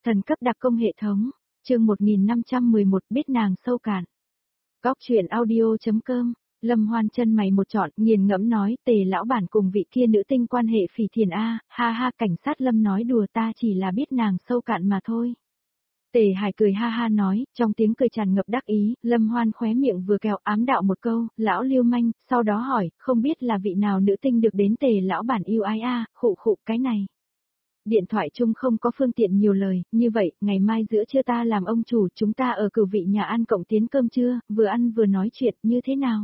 Thần cấp đặc công hệ thống, chương 1511 biết nàng sâu cạn. Góc chuyện audio.com, Lâm Hoan chân mày một trọn, nghiền ngẫm nói, Tề lão bản cùng vị kia nữ tinh quan hệ phỉ thiền a, ha ha, cảnh sát Lâm nói đùa, ta chỉ là biết nàng sâu cạn mà thôi. Tề Hải cười ha ha nói, trong tiếng cười tràn ngập đắc ý, Lâm Hoan khóe miệng vừa kẹo ám đạo một câu, lão lưu manh, sau đó hỏi, không biết là vị nào nữ tinh được đến Tề lão bản yêu ai a, khụ khụ cái này. Điện thoại chung không có phương tiện nhiều lời, như vậy, ngày mai giữa trưa ta làm ông chủ, chúng ta ở cửu vị nhà ăn cộng tiến cơm trưa, vừa ăn vừa nói chuyện, như thế nào?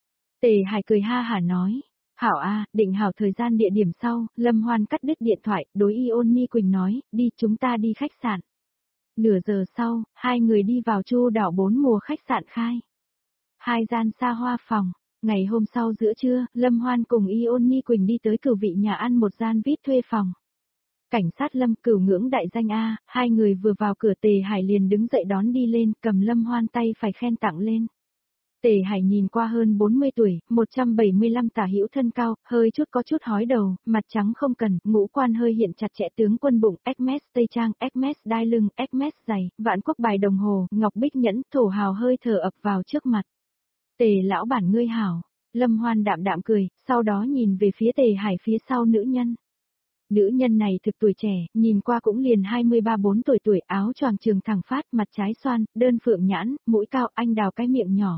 Tề Hải cười ha hả nói, hảo a, định hảo thời gian địa điểm sau, Lâm Hoan cắt đứt điện thoại, đối Ion Ni Quỳnh nói, đi chúng ta đi khách sạn. Nửa giờ sau, hai người đi vào Chu đảo 4 mùa khách sạn khai. Hai gian xa hoa phòng. Ngày hôm sau giữa trưa, Lâm Hoan cùng Ion Ni Quỳnh đi tới cửu vị nhà ăn một gian VIP thuê phòng. Cảnh sát Lâm cửu ngưỡng đại danh A, hai người vừa vào cửa Tề Hải liền đứng dậy đón đi lên, cầm Lâm Hoan tay phải khen tặng lên. Tề Hải nhìn qua hơn 40 tuổi, 175 tả hữu thân cao, hơi chút có chút hói đầu, mặt trắng không cần, ngũ quan hơi hiện chặt chẽ tướng quân bụng, Hermes tây trang, Hermes đai lưng, Hermes giày, vạn quốc bài đồng hồ, ngọc bích nhẫn, thổ hào hơi thở ập vào trước mặt. Tề lão bản ngươi hảo, Lâm Hoan đạm đạm cười, sau đó nhìn về phía Tề Hải phía sau nữ nhân. Nữ nhân này thực tuổi trẻ, nhìn qua cũng liền 23-4 tuổi, áo choàng trường thẳng phát, mặt trái xoan, đơn phượng nhãn, mũi cao, anh đào cái miệng nhỏ.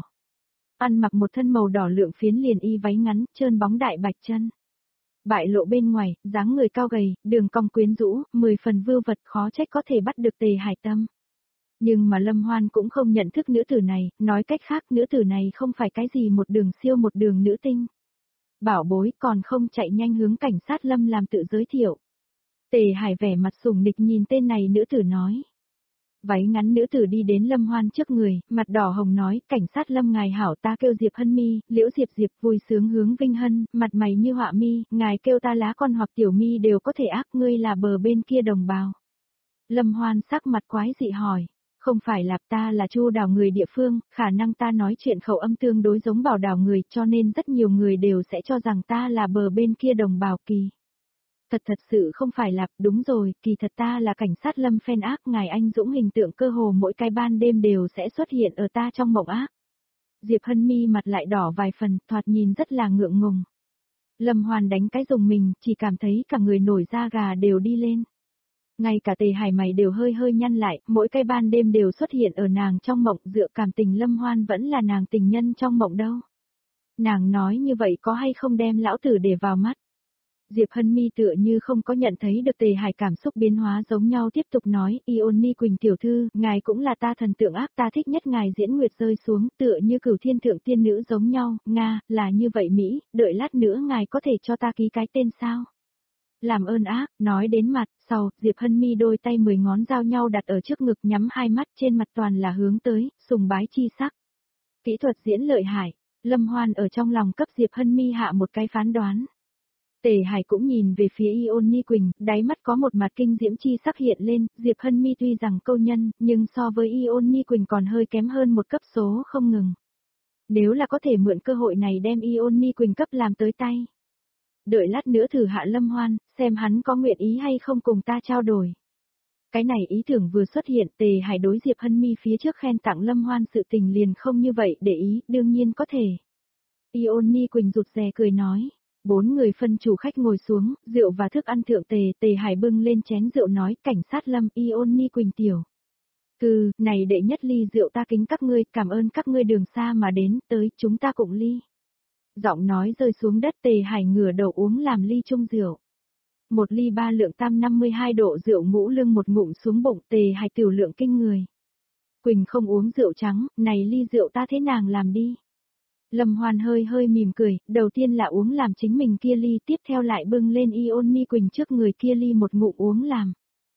Ăn mặc một thân màu đỏ lượng phiến liền y váy ngắn, trơn bóng đại bạch chân. Bại lộ bên ngoài, dáng người cao gầy, đường cong quyến rũ, 10 phần vưu vật, khó trách có thể bắt được Tề Hải tâm. Nhưng mà Lâm Hoan cũng không nhận thức nữ tử này, nói cách khác nữ tử này không phải cái gì một đường siêu một đường nữ tinh. Bảo bối còn không chạy nhanh hướng cảnh sát Lâm làm tự giới thiệu. Tề Hải vẻ mặt sủng nịch nhìn tên này nữ tử nói. Váy ngắn nữ tử đi đến Lâm Hoan trước người, mặt đỏ hồng nói, cảnh sát Lâm ngài hảo, ta kêu Diệp Hân Mi, Liễu Diệp vui sướng hướng Vinh Hân, mặt mày như họa mi, ngài kêu ta lá con hoặc tiểu mi đều có thể ác, ngươi là bờ bên kia đồng bào. Lâm Hoan sắc mặt quái dị hỏi. Không phải là ta là Chu đảo người địa phương, khả năng ta nói chuyện khẩu âm tương đối giống bảo đảo người cho nên rất nhiều người đều sẽ cho rằng ta là bờ bên kia đồng bào kỳ. Thật sự không phải là, đúng rồi, kỳ thật ta là cảnh sát Lâm phen ác, ngài anh dũng hình tượng cơ hồ mỗi cái ban đêm đều sẽ xuất hiện ở ta trong mộng ác. Diệp Hân Mi mặt lại đỏ vài phần, thoạt nhìn rất là ngượng ngùng. Lâm Hoan đánh cái dùng mình, chỉ cảm thấy cả người nổi da gà đều đi lên. Ngay cả Tề Hải mày đều hơi nhăn lại, mỗi cái ban đêm đều xuất hiện ở nàng trong mộng, dựa cảm tình Lâm Hoan vẫn là nàng tình nhân trong mộng đâu. Nàng nói như vậy có hay không đem lão tử để vào mắt. Diệp Hân Mi tựa như không có nhận thấy được Tề Hải cảm xúc biến hóa giống nhau tiếp tục nói, Ion Ni Quỳnh tiểu thư, ngài cũng là ta thần tượng ác, ta thích nhất ngài diễn nguyệt rơi xuống, tựa như cửu thiên thượng tiên nữ giống nhau, Nga, là như vậy Mỹ, đợi lát nữa ngài có thể cho ta ký cái tên sao? Làm ơn ác, nói đến mặt, sau, Diệp Hân Mi đôi tay 10 ngón giao nhau đặt ở trước ngực nhắm hai mắt trên mặt toàn là hướng tới, sùng bái chi sắc. Kỹ thuật diễn lợi hại, Lâm Hoan ở trong lòng cấp Diệp Hân Mi hạ một cái phán đoán. Tề Hải cũng nhìn về phía Ion Ni Quỳnh, đáy mắt có một mặt kinh diễm chi sắc hiện lên, Diệp Hân Mi tuy rằng câu nhân, nhưng so với Ion Ni Quỳnh còn hơi kém hơn một cấp số không ngừng. Nếu là có thể mượn cơ hội này đem Ion Ni Quỳnh cấp làm tới tay. Đợi lát nữa thử hạ Lâm Hoan, xem hắn có nguyện ý hay không cùng ta trao đổi. Cái này ý tưởng vừa xuất hiện, Tề Hải đối Diệp Hân Mi phía trước khen tặng Lâm Hoan sự tình liền không như vậy để ý, đương nhiên có thể. Ion Ni Quỳnh rụt rè cười nói. 4 người phân chủ khách ngồi xuống, rượu và thức ăn thượng tề, Tề Hải bưng lên chén rượu nói, cảnh sát Lâm, Ion Ni Quỳnh tiểu. Này đệ nhất ly rượu ta kính các ngươi, cảm ơn các ngươi đường xa mà đến, tới, chúng ta cùng ly. Giọng nói rơi xuống đất, Tề Hải ngửa đầu uống làm ly chung rượu. Một ly 3 lượng tam 52 độ rượu ngũ lưng một ngụm xuống bụng, Tề Hải tiểu lượng kinh người. Quỳnh không uống rượu trắng, này ly rượu ta thế nàng làm đi. Lâm Hoan hơi mỉm cười, đầu tiên là uống làm chính mình kia ly, tiếp theo lại bưng lên Ion Ni Quỳnh trước người kia ly một ngụm uống làm.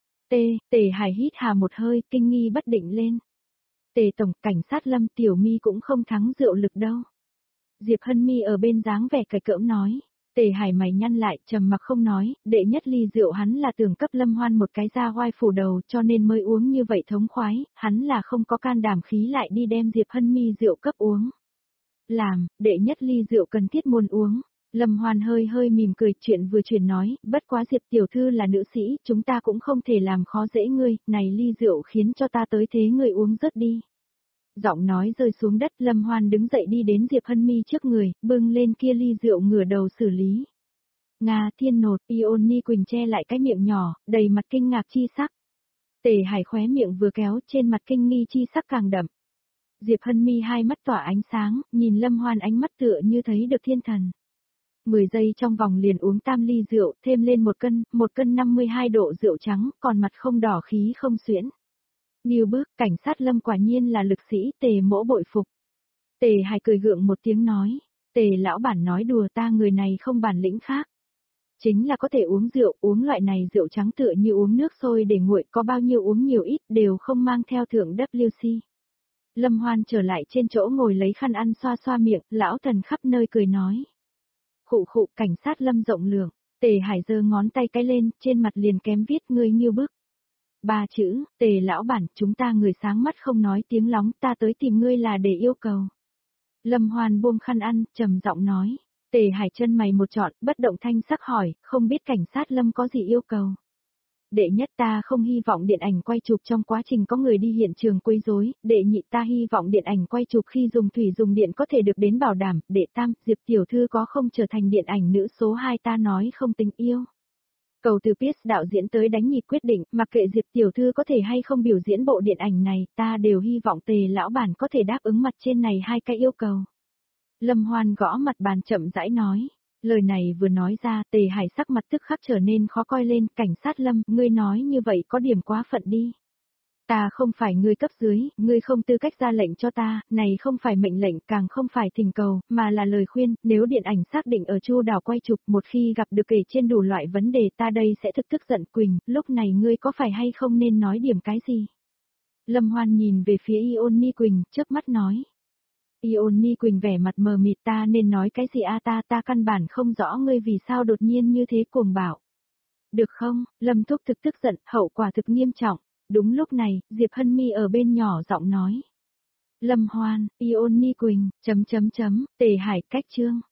Tề Hải hít hà một hơi, kinh nghi bất định lên. Tề tổng, cảnh sát Lâm tiểu mi cũng không thắng rượu lực đâu. Diệp Hân Mi ở bên dáng vẻ cởi cỡm nói. Tề Hải mày nhăn lại, trầm mặc không nói, đệ nhất ly rượu hắn là tưởng cấp Lâm Hoan một cái ra oai phủ đầu cho nên mới uống như vậy thống khoái, hắn là không có can đảm khí lại đi đem Diệp Hân Mi rượu cấp uống. Đệ nhất ly rượu cần thiết muốn uống. Lâm Hoan hơi hơi mỉm cười, chuyện vừa chuyển nói, bất quá Diệp tiểu thư là nữ sĩ, chúng ta cũng không thể làm khó dễ ngươi, này ly rượu khiến cho ta tới thế ngươi uống rớt đi. Giọng nói rơi xuống đất, Lâm Hoan đứng dậy đi đến Diệp Hân Mi trước người, bưng lên kia ly rượu ngửa đầu xử lý. Nga thiên nột, Ioni Quỳnh che lại cái miệng nhỏ, đầy mặt kinh ngạc chi sắc. Tề Hải khóe miệng vừa kéo, trên mặt kinh nghi chi sắc càng đậm. Diệp Hân Mi hai mắt tỏa ánh sáng, nhìn Lâm Hoan ánh mắt tựa như thấy được thiên thần. 10 giây trong vòng liền uống tam ly rượu, thêm lên 1 cân 52 độ rượu trắng, còn mặt không đỏ khí không xuyễn. Nghiêu bước, cảnh sát Lâm quả nhiên là lực sĩ, Tề mỗ bội phục. Tề Hải cười gượng một tiếng nói, Tề lão bản nói đùa, ta người này không bản lĩnh khác. Chính là có thể uống rượu, uống loại này rượu trắng tựa như uống nước sôi để nguội, có bao nhiêu uống nhiều ít đều không mang theo thưởng WC. Lâm Hoan trở lại trên chỗ ngồi lấy khăn ăn xoa xoa miệng, lão thần khắp nơi cười nói. Khụ khụ, cảnh sát Lâm rộng lượng, Tề Hải giơ ngón tay cái lên, trên mặt liền kém viết ngươi Nghiêu bức. 3 chữ, Tề lão bản, chúng ta người sáng mắt không nói tiếng lóng, ta tới tìm ngươi là để yêu cầu. Lâm Hoan buông khăn ăn, trầm giọng nói. Tề Hải chân mày một trọn, bất động thanh sắc hỏi, không biết cảnh sát Lâm có gì yêu cầu. Đệ nhất, ta không hy vọng điện ảnh quay chụp trong quá trình có người đi hiện trường quấy rối, đệ nhị, ta hy vọng điện ảnh quay chụp khi dùng thủy dùng điện có thể được đến bảo đảm, đệ tam, Diệp tiểu thư có không trở thành điện ảnh nữ số 2, ta nói không tình yêu. Cầu từ Pierce đạo diễn tới đánh nhịp quyết định, mặc kệ Diệp tiểu thư có thể hay không biểu diễn bộ điện ảnh này, ta đều hy vọng Tề lão bản có thể đáp ứng mặt trên này hai cái yêu cầu. Lâm Hoan gõ mặt bàn chậm rãi nói. Lời này vừa nói ra, Tề Hải sắc mặt tức khắc trở nên khó coi lên, cảnh sát Lâm, ngươi nói như vậy có điểm quá phận đi. Ta không phải ngươi cấp dưới, ngươi không tư cách ra lệnh cho ta, này không phải mệnh lệnh, càng không phải thỉnh cầu, mà là lời khuyên, nếu điện ảnh xác định ở Chu đảo quay chụp, một khi gặp được kể trên đủ loại vấn đề ta đây sẽ thực tức giận Quỳnh, lúc này ngươi có phải hay không nên nói điểm cái gì? Lâm Hoan nhìn về phía Ioni Quỳnh, chớp mắt nói. Ioni Quỳnh vẻ mặt mờ mịt, ta nên nói cái gì a, ta căn bản không rõ ngươi vì sao đột nhiên như thế cuồng bạo. Được không, Lâm thúc thực tức giận, hậu quả thực nghiêm trọng. Đúng lúc này, Diệp Hân Mi ở bên nhỏ giọng nói. Lâm Hoan, Ioni Quỳnh, Tề Hải cách chương.